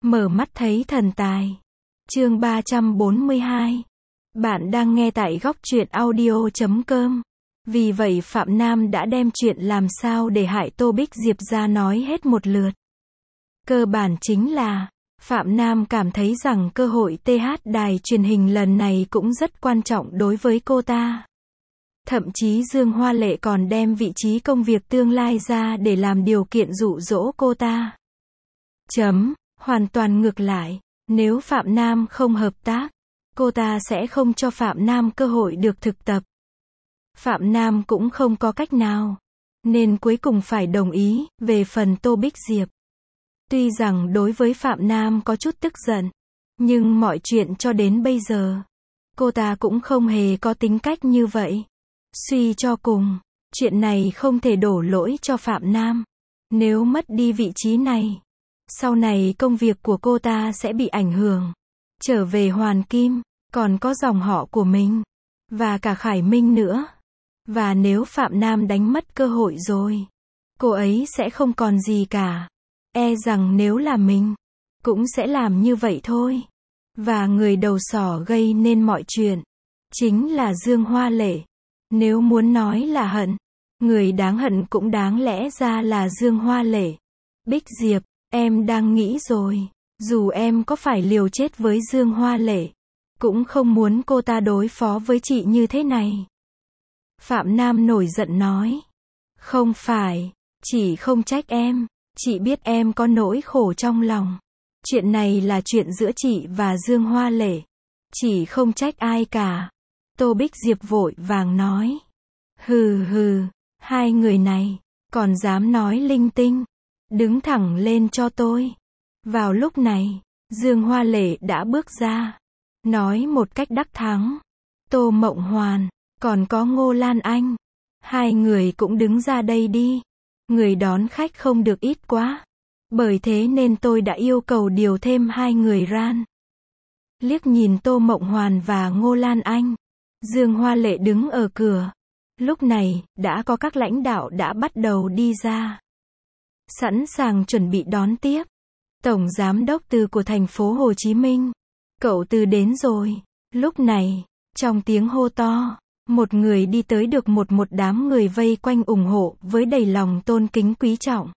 Mở mắt thấy thần tài. Chương 342. Bạn đang nghe tại góc truyện audio.com. Vì vậy Phạm Nam đã đem chuyện làm sao để hại Tô Bích Diệp ra nói hết một lượt. Cơ bản chính là, Phạm Nam cảm thấy rằng cơ hội TH đài truyền hình lần này cũng rất quan trọng đối với cô ta. Thậm chí Dương Hoa Lệ còn đem vị trí công việc tương lai ra để làm điều kiện dụ dỗ cô ta. Hoàn toàn ngược lại, nếu Phạm Nam không hợp tác, cô ta sẽ không cho Phạm Nam cơ hội được thực tập. Phạm Nam cũng không có cách nào, nên cuối cùng phải đồng ý. Về phần Tô Bích Diệp, tuy rằng đối với Phạm Nam có chút tức giận, nhưng mọi chuyện cho đến bây giờ, cô ta cũng không hề có tính cách như vậy. Suy cho cùng, chuyện này không thể đổ lỗi cho Phạm Nam. Nếu mất đi vị trí này, sau này công việc của cô ta sẽ bị ảnh hưởng. Trở về Hoàn Kim, còn có dòng họ của mình, và cả Khải Minh nữa. Và nếu Phạm Nam đánh mất cơ hội rồi, cô ấy sẽ không còn gì cả. E rằng nếu là mình, cũng sẽ làm như vậy thôi. Và người đầu sỏ gây nên mọi chuyện, chính là Dương Hoa Lệ. Nếu muốn nói là hận, người đáng hận cũng đáng lẽ ra là Dương Hoa Lệ. Bích Diệp, em đang nghĩ rồi, dù em có phải liều chết với Dương Hoa Lệ, cũng không muốn cô ta đối phó với chị như thế này. Phạm Nam nổi giận nói. Không phải, chị không trách em, chị biết em có nỗi khổ trong lòng. Chuyện này là chuyện giữa chị và Dương Hoa Lệ. Chị không trách ai cả. Tô Bích Diệp vội vàng nói. Hừ, hai người này, còn dám nói linh tinh. Đứng thẳng lên cho tôi. Vào lúc này, Dương Hoa Lệ đã bước ra, nói một cách đắc thắng. Tô Mộng Hoàn, còn có Ngô Lan Anh, hai người cũng đứng ra đây đi. Người đón khách không được ít quá. Bởi thế nên tôi đã yêu cầu điều thêm hai người ran. Liếc nhìn Tô Mộng Hoàn và Ngô Lan Anh, Dương Hoa Lệ đứng ở cửa. Lúc này, đã có các lãnh đạo đã bắt đầu đi ra, sẵn sàng chuẩn bị đón tiếp. Tổng Giám đốc Từ của thành phố Hồ Chí Minh. Cậu Từ đến rồi. Lúc này, trong tiếng hô to, một người đi tới được một đám người vây quanh ủng hộ với đầy lòng tôn kính quý trọng.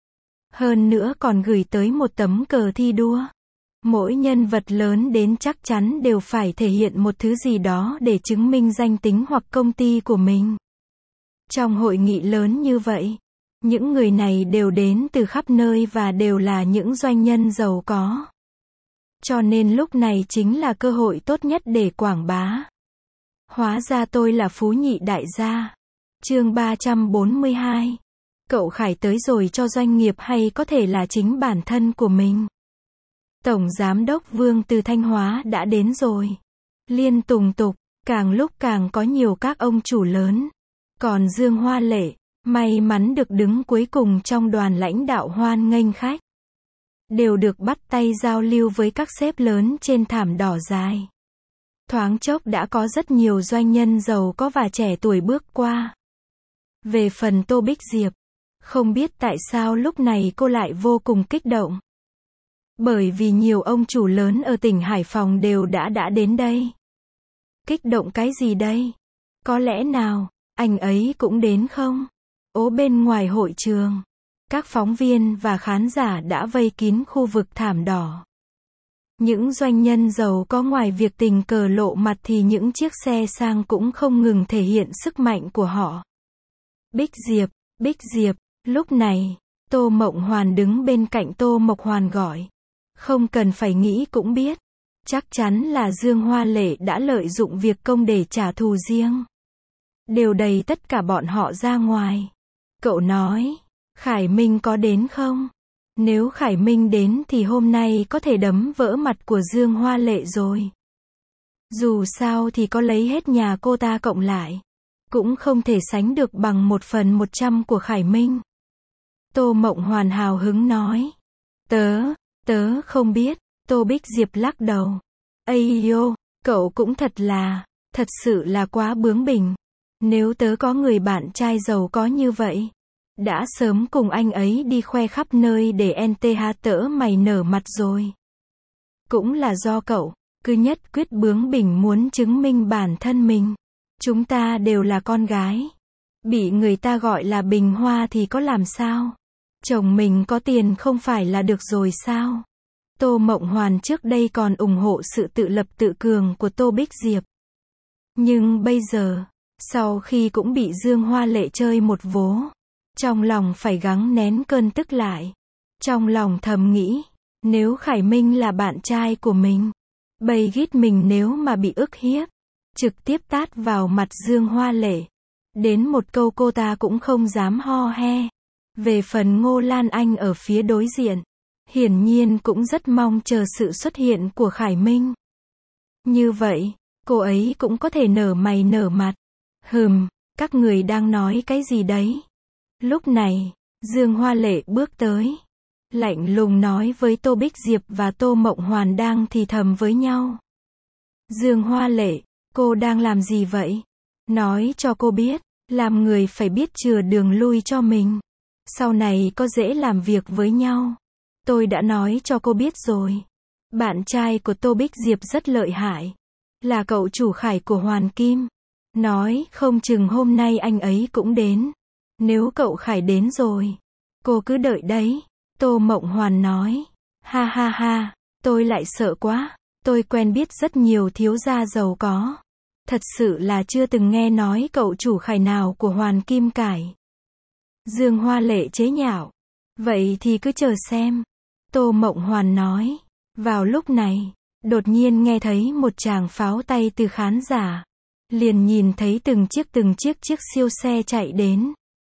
Hơn nữa còn gửi tới một tấm cờ thi đua. Mỗi nhân vật lớn đến chắc chắn đều phải thể hiện một thứ gì đó để chứng minh danh tính hoặc công ty của mình. Trong hội nghị lớn như vậy, những người này đều đến từ khắp nơi và đều là những doanh nhân giàu có. Cho nên lúc này chính là cơ hội tốt nhất để quảng bá. Hóa ra tôi là Phú Nhị đại gia. Chương 342. Cậu Khải tới rồi cho doanh nghiệp hay có thể là chính bản thân của mình? Tổng Giám đốc Vương từ Thanh Hóa đã đến rồi. Liên tùng tục, càng lúc càng có nhiều các ông chủ lớn. Còn Dương Hoa Lệ, may mắn được đứng cuối cùng trong đoàn lãnh đạo hoan nghênh khách. Đều được bắt tay giao lưu với các sếp lớn trên thảm đỏ dài. Thoáng chốc đã có rất nhiều doanh nhân giàu có và trẻ tuổi bước qua. Về phần Tô Bích Diệp, không biết tại sao lúc này cô lại vô cùng kích động. Bởi vì nhiều ông chủ lớn ở tỉnh Hải Phòng đều đã đến đây. Kích động cái gì đây? Có lẽ nào, anh ấy cũng đến không? Bên ngoài hội trường, các phóng viên và khán giả đã vây kín khu vực thảm đỏ. Những doanh nhân giàu có ngoài việc tình cờ lộ mặt thì những chiếc xe sang cũng không ngừng thể hiện sức mạnh của họ. Bích Diệp, lúc này, Tô Mộng Hoàn đứng bên cạnh Tô Mộc Hoàn gọi. Không cần phải nghĩ cũng biết, chắc chắn là Dương Hoa Lệ đã lợi dụng việc công để trả thù riêng. Đều đầy tất cả bọn họ ra ngoài. Cậu nói, Khải Minh có đến không? Nếu Khải Minh đến thì hôm nay có thể đấm vỡ mặt của Dương Hoa Lệ rồi. Dù sao thì có lấy hết nhà cô ta cộng lại, cũng không thể sánh được bằng 1/100 của Khải Minh. Tô Mộng Hoàn hào hứng nói. Tớ không biết. Tô Bích Diệp lắc đầu. Ây yo, cậu cũng thật sự là quá bướng bỉnh. Nếu tớ có người bạn trai giàu có như vậy, đã sớm cùng anh ấy đi khoe khắp nơi để NTH tỡ mày nở mặt rồi. Cũng là do cậu, cứ nhất quyết bướng bỉnh muốn chứng minh bản thân mình. Chúng ta đều là con gái. Bị người ta gọi là bình hoa thì có làm sao? Chồng mình có tiền không phải là được rồi sao? Tô Mộng Hoàn trước đây còn ủng hộ sự tự lập tự cường của Tô Bích Diệp. Nhưng bây giờ, sau khi cũng bị Dương Hoa Lệ chơi một vố, trong lòng phải gắng nén cơn tức lại. Trong lòng thầm nghĩ, nếu Khải Minh là bạn trai của mình, bầy ghít mình nếu mà bị ức hiếp, trực tiếp tát vào mặt Dương Hoa Lệ. Đến một câu cô ta cũng không dám ho he. Về phần Ngô Lan Anh ở phía đối diện, hiển nhiên cũng rất mong chờ sự xuất hiện của Khải Minh. Như vậy, cô ấy cũng có thể nở mày nở mặt. Các người đang nói cái gì đấy? Lúc này, Dương Hoa Lệ bước tới, lạnh lùng nói với Tô Bích Diệp và Tô Mộng Hoàn đang thì thầm với nhau. Dương Hoa Lệ, cô đang làm gì vậy? Nói cho cô biết, làm người phải biết chừa đường lui cho mình. Sau này có dễ làm việc với nhau. Tôi đã nói cho cô biết rồi. Bạn trai của Tô Bích Diệp rất lợi hại. Là cậu chủ Khải của Hoàn Kim. Nói không chừng hôm nay anh ấy cũng đến. Nếu cậu Khải đến rồi, cô cứ đợi đấy. Tô Mộng Hoàn nói. Ha ha ha, tôi lại sợ quá. Tôi quen biết rất nhiều thiếu gia giàu có. Thật sự là chưa từng nghe nói cậu chủ Khải nào của Hoàn Kim cải. Dương Hoa Lệ chế nhạo. Vậy thì cứ chờ xem. Tô Mộng Hoàn nói. Vào lúc này, đột nhiên nghe thấy một tràng pháo tay từ khán giả. Liền nhìn thấy từng chiếc siêu xe chạy đến.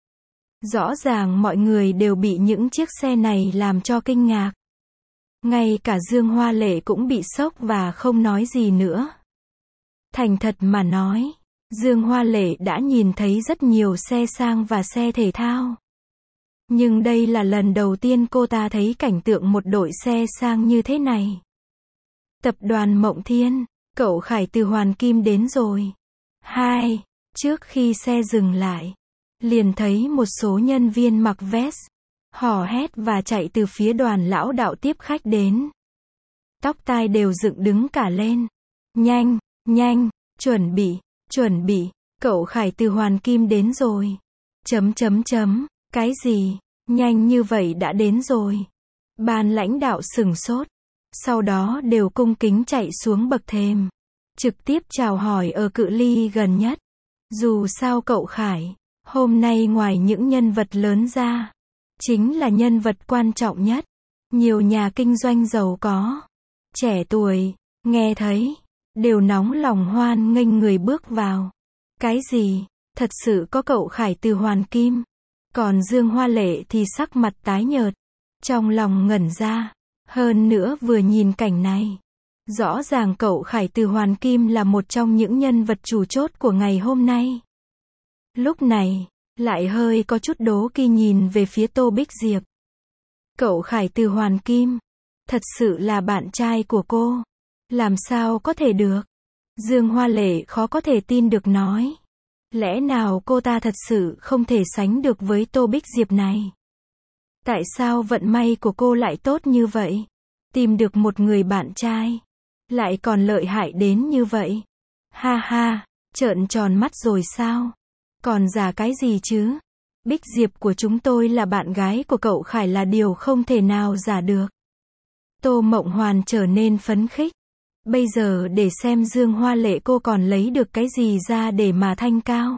Rõ ràng mọi người đều bị những chiếc xe này làm cho kinh ngạc. Ngay cả Dương Hoa Lệ cũng bị sốc và không nói gì nữa. Thành thật mà nói, Dương Hoa Lệ đã nhìn thấy rất nhiều xe sang và xe thể thao. Nhưng đây là lần đầu tiên cô ta thấy cảnh tượng một đội xe sang như thế này. Tập đoàn Mộng Thiên, cậu Khải từ Hoàn Kim đến rồi. Trước khi xe dừng lại, liền thấy một số nhân viên mặc vest, hò hét và chạy từ phía đoàn lão đạo tiếp khách đến. Tóc tai đều dựng đứng cả lên. Nhanh, chuẩn bị, cậu Khải từ Hoàn Kim đến rồi. Cái gì? Nhanh như vậy đã đến rồi. Ban lãnh đạo sửng sốt. Sau đó đều cung kính chạy xuống bậc thềm. Trực tiếp chào hỏi ở cự ly gần nhất. Dù sao cậu Khải, hôm nay ngoài những nhân vật lớn ra, chính là nhân vật quan trọng nhất. Nhiều nhà kinh doanh giàu có, trẻ tuổi, nghe thấy, đều nóng lòng hoan nghênh người bước vào. Cái gì? Thật sự có cậu Khải từ Hoàn Kim? Còn Dương Hoa Lệ thì sắc mặt tái nhợt, trong lòng ngẩn ra. Hơn nữa vừa nhìn cảnh này, rõ ràng cậu Khải từ Hoàn Kim là một trong những nhân vật chủ chốt của ngày hôm nay. Lúc này, lại hơi có chút đố kỵ nhìn về phía Tô Bích Diệp. Cậu Khải từ Hoàn Kim, thật sự là bạn trai của cô. Làm sao có thể được? Dương Hoa Lệ khó có thể tin được nói. Lẽ nào cô ta thật sự không thể sánh được với Tô Bích Diệp này? Tại sao vận may của cô lại tốt như vậy? Tìm được một người bạn trai, lại còn lợi hại đến như vậy. Ha, trợn tròn mắt rồi sao? Còn giả cái gì chứ? Bích Diệp của chúng tôi là bạn gái của cậu Khải là điều không thể nào giả được. Tô Mộng Hoàn trở nên phấn khích. Bây giờ để xem Dương Hoa Lệ cô còn lấy được cái gì ra để mà thanh cao.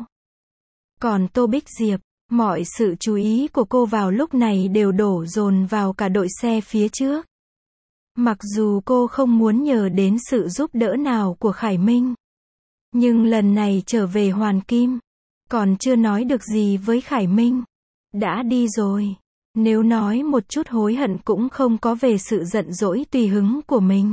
Còn Tô Bích Diệp, mọi sự chú ý của cô vào lúc này đều đổ dồn vào cả đội xe phía trước. Mặc dù cô không muốn nhờ đến sự giúp đỡ nào của Khải Minh, nhưng lần này trở về Hoàn Kim, còn chưa nói được gì với Khải Minh, đã đi rồi. Nếu nói một chút hối hận cũng không có về sự giận dỗi tùy hứng của mình.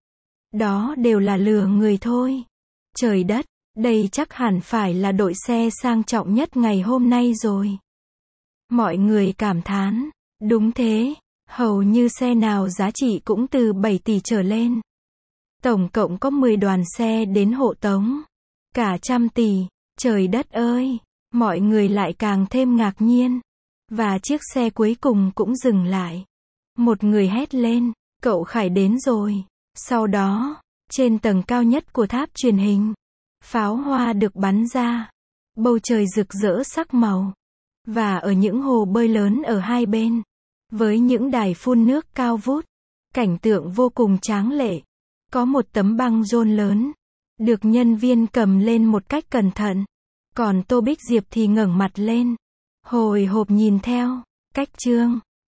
Đó đều là lừa người thôi. Trời đất, đây chắc hẳn phải là đội xe sang trọng nhất ngày hôm nay rồi. Mọi người cảm thán, đúng thế, hầu như xe nào giá trị cũng từ 7 tỷ trở lên. Tổng cộng có 10 đoàn xe đến hộ tống. Cả trăm tỷ, trời đất ơi, mọi người lại càng thêm ngạc nhiên. Và chiếc xe cuối cùng cũng dừng lại. Một người hét lên, cậu Khải đến rồi. Sau đó, trên tầng cao nhất của tháp truyền hình, pháo hoa được bắn ra. Bầu trời rực rỡ sắc màu. Và ở những hồ bơi lớn ở hai bên, với những đài phun nước cao vút, cảnh tượng vô cùng tráng lệ. Có một tấm băng rôn lớn, được nhân viên cầm lên một cách cẩn thận. Còn Tô Bích Diệp thì ngẩng mặt lên, hồi hộp nhìn theo. Cách chương